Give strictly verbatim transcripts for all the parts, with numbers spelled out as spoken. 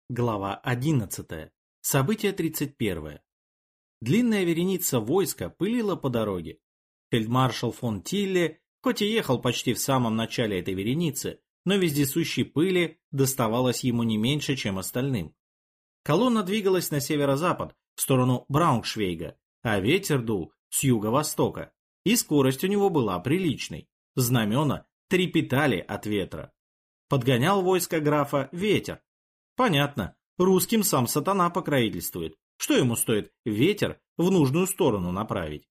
Глава одиннадцатая. Событие тридцать первое. Длинная вереница войска пылила по дороге. Фельдмаршал фон Тилле, хоть и ехал почти в самом начале этой вереницы, но вездесущей пыли доставалось ему не меньше, чем остальным. Колонна двигалась на северо-запад, в сторону Брауншвейга, а ветер дул с юго-востока, и скорость у него была приличной. Знамена трепетали от ветра. Подгонял войско графа ветер. Понятно, русским сам сатана покровительствует. Что ему стоит ветер в нужную сторону направить?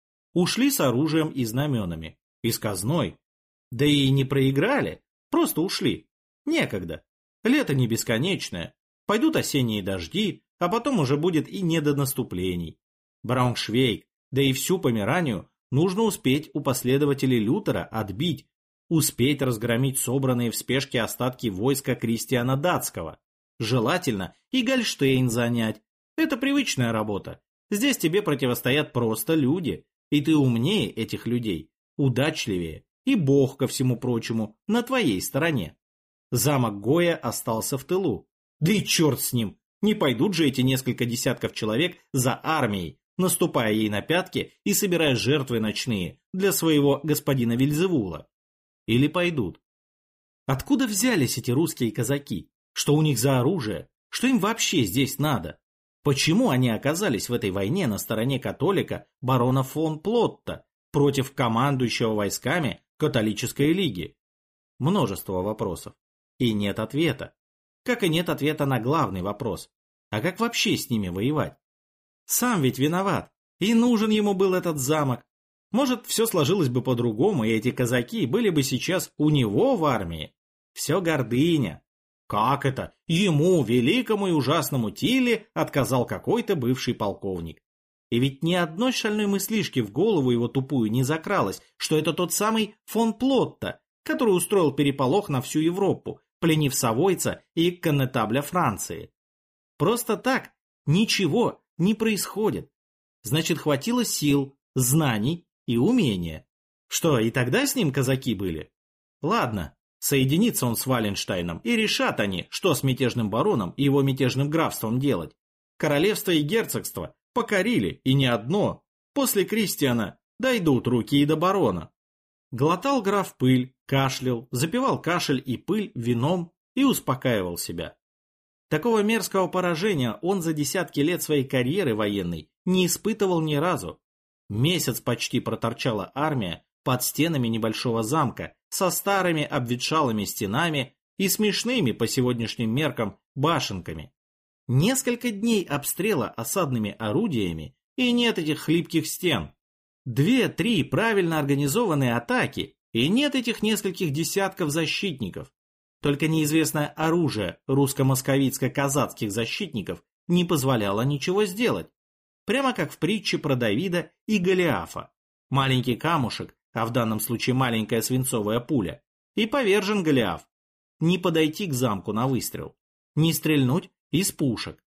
Ушли с оружием и знаменами, и с казной. Да и не проиграли, просто ушли. Некогда. Лето не бесконечное. Пойдут осенние дожди, а потом уже будет и не до наступлений. Брауншвейг, да и всю Померанию нужно успеть у последователей Лютера отбить, успеть разгромить собранные в спешке остатки войска Кристиана Датского. Желательно и Гольштейн занять. Это привычная работа. Здесь тебе противостоят просто люди, и ты умнее этих людей, удачливее, и Бог, ко всему прочему, на твоей стороне. Замок Гоя остался в тылу. Да и черт с ним, не пойдут же эти несколько десятков человек за армией, наступая ей на пятки и собирая жертвы ночные для своего господина Вельзевула. Или пойдут? Откуда взялись эти русские казаки? Что у них за оружие? Что им вообще здесь надо? Почему они оказались в этой войне на стороне католика барона фон Плотта против командующего войсками католической лиги? Множество вопросов. И нет ответа. Как и нет ответа на главный вопрос. А как вообще с ними воевать? Сам ведь виноват. И нужен ему был этот замок. Может, все сложилось бы по-другому, и эти казаки были бы сейчас у него в армии. Все гордыня. Как это? Ему, великому и ужасному Тилле, отказал какой-то бывший полковник. И ведь ни одной шальной мыслишки в голову его тупую не закралось, что это тот самый фон Плотта, который устроил переполох на всю Европу, пленив Савойца и коннетабля Франции. Просто так ничего не происходит. Значит, хватило сил, знаний и умения. Что, и тогда с ним казаки были? Ладно. Соединится он с Валенштайном, и решат они, что с мятежным бароном и его мятежным графством делать. Королевство и герцогство покорили, и не одно. После Кристиана дойдут руки и до барона. Глотал граф пыль, кашлял, запивал кашель и пыль вином и успокаивал себя. Такого мерзкого поражения он за десятки лет своей карьеры военной не испытывал ни разу. Месяц почти проторчала армия под стенами небольшого замка, со старыми обветшалыми стенами и смешными по сегодняшним меркам башенками. Несколько дней обстрела осадными орудиями, и нет этих хлипких стен. Две-три правильно организованные атаки, и нет этих нескольких десятков защитников. Только неизвестное оружие русско-московицко-казацких защитников не позволяло ничего сделать. Прямо как в притче про Давида и Голиафа. Маленький камушек, а в данном случае маленькая свинцовая пуля, и повержен Голиаф. Не подойти к замку на выстрел, не стрельнуть из пушек.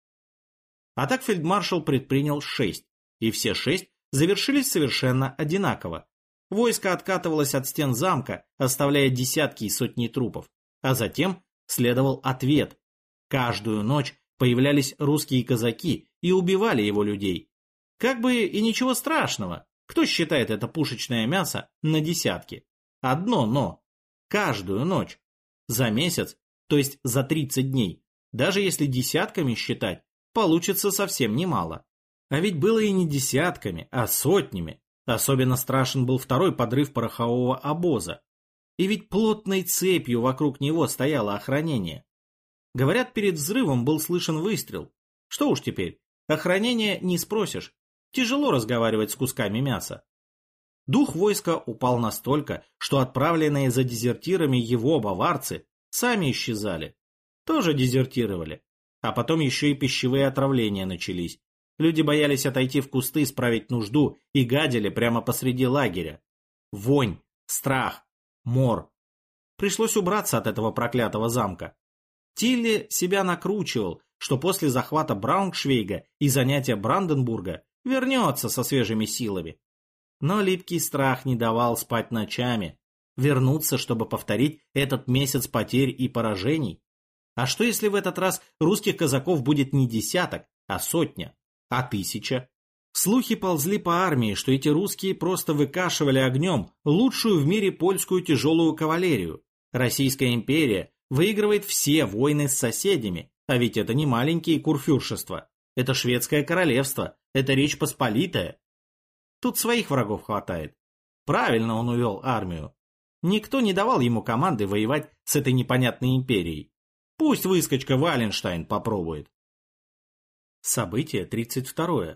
А так фельдмаршал предпринял шесть, и все шесть завершились совершенно одинаково. Войско откатывалось от стен замка, оставляя десятки и сотни трупов, а затем следовал ответ. Каждую ночь появлялись русские казаки и убивали его людей. Как бы и ничего страшного. Кто считает это пушечное мясо на десятки? Одно но. Каждую ночь. За месяц, то есть за тридцать дней. Даже если десятками считать, получится совсем немало. А ведь было и не десятками, а сотнями. Особенно страшен был второй подрыв порохового обоза. И ведь плотной цепью вокруг него стояло охранение. Говорят, перед взрывом был слышен выстрел. Что уж теперь, охранение не спросишь. Тяжело разговаривать с кусками мяса. Дух войска упал настолько, что отправленные за дезертирами его баварцы сами исчезали. Тоже дезертировали. А потом еще и пищевые отравления начались. Люди боялись отойти в кусты справить нужду и гадили прямо посреди лагеря. Вонь, страх, мор. Пришлось убраться от этого проклятого замка. Тилле себя накручивал, что после захвата Брауншвейга и занятия Бранденбурга вернется со свежими силами. Но липкий страх не давал спать ночами. Вернуться, чтобы повторить этот месяц потерь и поражений. А что если в этот раз русских казаков будет не десяток, а сотня, а тысяча? Слухи ползли по армии, что эти русские просто выкашивали огнем лучшую в мире польскую тяжелую кавалерию. Российская империя выигрывает все войны с соседями, а ведь это не маленькие курфюршества, это шведское королевство, это Речь Посполитая. Тут своих врагов хватает. Правильно он увел армию. Никто не давал ему команды воевать с этой непонятной империей. Пусть выскочка Валенштайн попробует. Событие тридцать второе.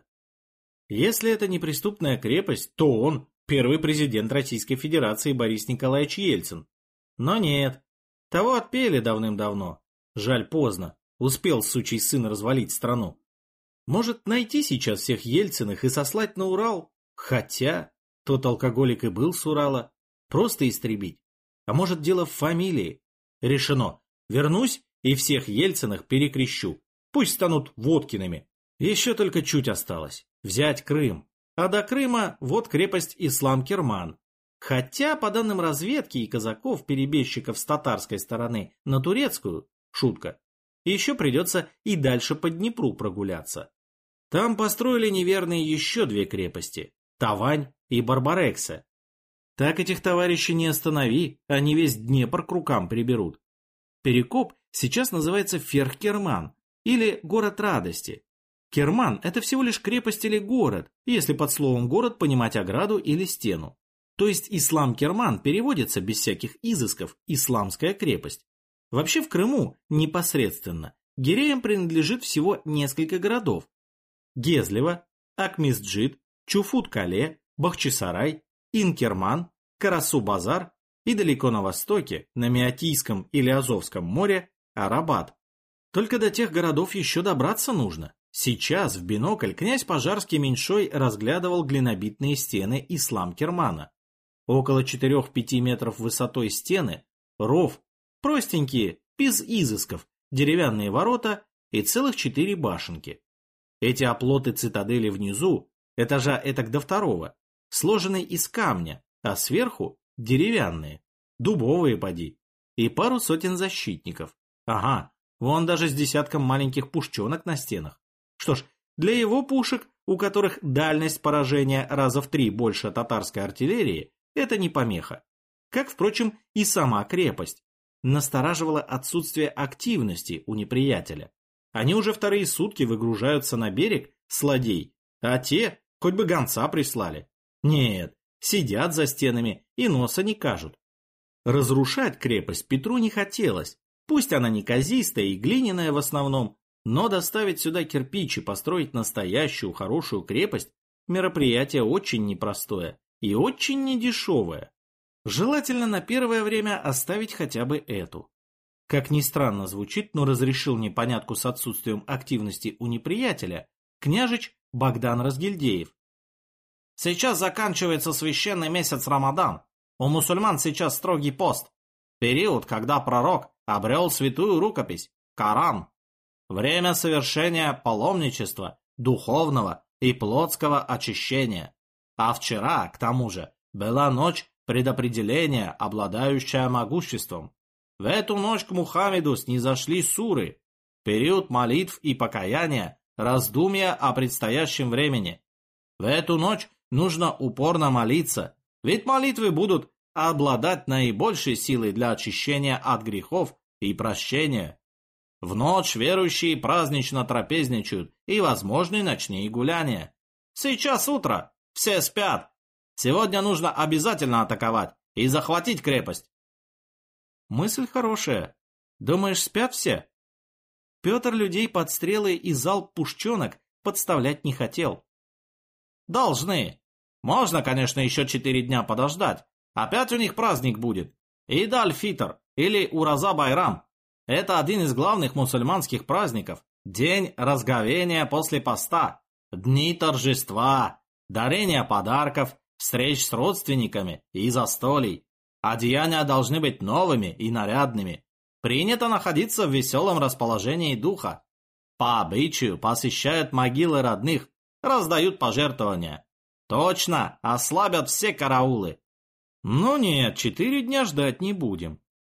Если это не преступная крепость, то он первый президент Российской Федерации Борис Николаевич Ельцин. Но нет. Того отпели давным-давно. Жаль, поздно. Успел сучий сын развалить страну. Может, найти сейчас всех Ельциных и сослать на Урал? Хотя, тот алкоголик и был с Урала. Просто истребить. А может, дело в фамилии? Решено. Вернусь и всех Ельциных перекрещу. Пусть станут Водкиными. Еще только чуть осталось. Взять Крым. А до Крыма вот крепость Ислам-Керман. Хотя, по данным разведки и казаков-перебежчиков с татарской стороны на турецкую, шутка, еще придется и дальше по Днепру прогуляться. Там построили неверные еще две крепости – Тавань и Барбарекса. Так этих товарищей не останови, они весь Днепр к рукам приберут. Перекоп сейчас называется Ферхкерман или Город Радости. Керман – это всего лишь крепость или город, если под словом «город» понимать ограду или стену. То есть Ислам-Керман переводится без всяких изысков «исламская крепость». Вообще в Крыму непосредственно гиреям принадлежит всего несколько городов. Гезлево, Акмисджит, Чуфут-Кале, Бахчисарай, Инкерман, Карасу-Базар и далеко на востоке, на Меотийском или Азовском море, Арабат. Только до тех городов еще добраться нужно. Сейчас в бинокль князь Пожарский-Меньшой разглядывал глинобитные стены Ислам-Кермана. Около четырех-пяти метров высотой стены, ров, простенькие, без изысков, деревянные ворота и целых четыре башенки. Эти оплоты цитадели внизу, этажа этак до второго, сложены из камня, а сверху деревянные, дубовые поди, и пару сотен защитников. Ага, вон даже с десятком маленьких пушченок на стенах. Что ж, для его пушек, у которых дальность поражения раза в три больше татарской артиллерии, это не помеха. Как, впрочем, и сама крепость. Настораживало отсутствие активности у неприятеля. Они уже вторые сутки выгружаются на берег с ладей, а те хоть бы гонца прислали. Нет, сидят за стенами и носа не кажут. Разрушать крепость Петру не хотелось. Пусть она неказистая и глиняная в основном, но доставить сюда кирпич и построить настоящую хорошую крепость – мероприятие очень непростое и очень недешевое. Желательно на первое время оставить хотя бы эту. Как ни странно звучит, но разрешил непонятку с отсутствием активности у неприятеля княжич Богдан Разгильдеев. Сейчас заканчивается священный месяц Рамадан. У мусульман сейчас строгий пост. Период, когда пророк обрел святую рукопись – Коран. Время совершения паломничества, духовного и плотского очищения. А вчера, к тому же, была ночь предопределения, обладающая могуществом. В эту ночь к Мухаммеду снизошли суры, период молитв и покаяния, раздумья о предстоящем времени. В эту ночь нужно упорно молиться, ведь молитвы будут обладать наибольшей силой для очищения от грехов и прощения. В ночь верующие празднично трапезничают и возможны ночные гуляния. Сейчас утро, все спят. Сегодня нужно обязательно атаковать и захватить крепость. Мысль хорошая. Думаешь, спят все? Петр людей под стрелы и залп пушченок подставлять не хотел. Должны. Можно, конечно, еще четыре дня подождать. Опять у них праздник будет. Ид аль-Фитр или Ураза-Байрам. Это один из главных мусульманских праздников. День разговения после поста. Дни торжества, дарения подарков, встреч с родственниками и застолий. Одеяния должны быть новыми и нарядными. Принято находиться в веселом расположении духа. По обычаю посещают могилы родных, раздают пожертвования. Точно, ослабят все караулы. Ну нет, четыре дня ждать не будем.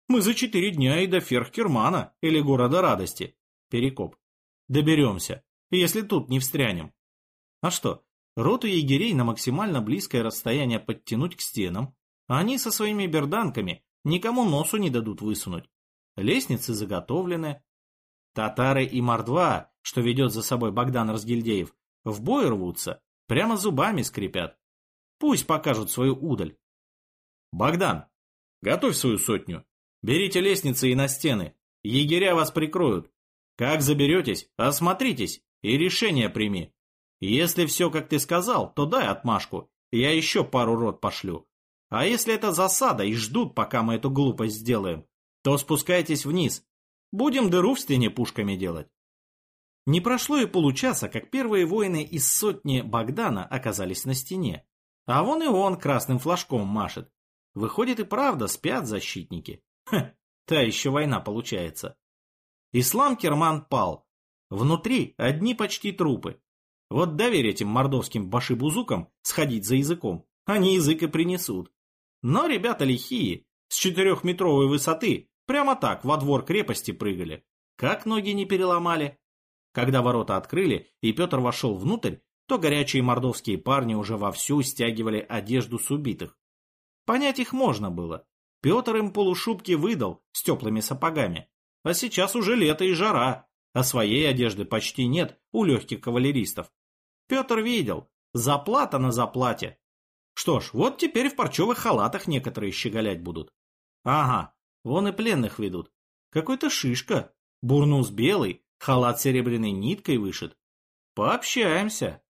Мы за четыре дня и до Ферхкермана, или города радости. Перекоп. Доберемся, если тут не встрянем. А что, роту егерей на максимально близкое расстояние подтянуть к стенам, а они со своими берданками никому носу не дадут высунуть. Лестницы заготовлены. Татары и мордва, что ведет за собой Богдан Разгильдеев, в бой рвутся, прямо зубами скрипят. Пусть покажут свою удаль. Богдан, готовь свою сотню. Берите лестницы и на стены. Егеря вас прикроют. Как заберетесь, осмотритесь и решение прими. Если все, как ты сказал, то дай отмашку. Я еще пару рот пошлю. А если это засада и ждут, пока мы эту глупость сделаем, то спускайтесь вниз. Будем дыру в стене пушками делать. Не прошло и получаса, как первые воины из сотни Богдана оказались на стене. А вон и он красным флажком машет. Выходит, и правда спят защитники. Ха, та еще война получается. Ислам Керман пал. Внутри одни почти трупы. Вот доверь этим мордовским башибузукам сходить за языком. Они язык и принесут. Но ребята лихие, с четырехметровой высоты, прямо так во двор крепости прыгали. Как ноги не переломали. Когда ворота открыли и Петр вошел внутрь, то горячие мордовские парни уже вовсю стягивали одежду с убитых. Понять их можно было. Петр им полушубки выдал с теплыми сапогами. А сейчас уже лето и жара, а своей одежды почти нет у легких кавалеристов. Петр видел, заплата на заплате. Что ж, вот теперь в парчевых халатах некоторые щеголять будут. Ага, вон и пленных ведут. Какой-то шишка, бурнус белый, халат серебряной ниткой вышит. Пообщаемся.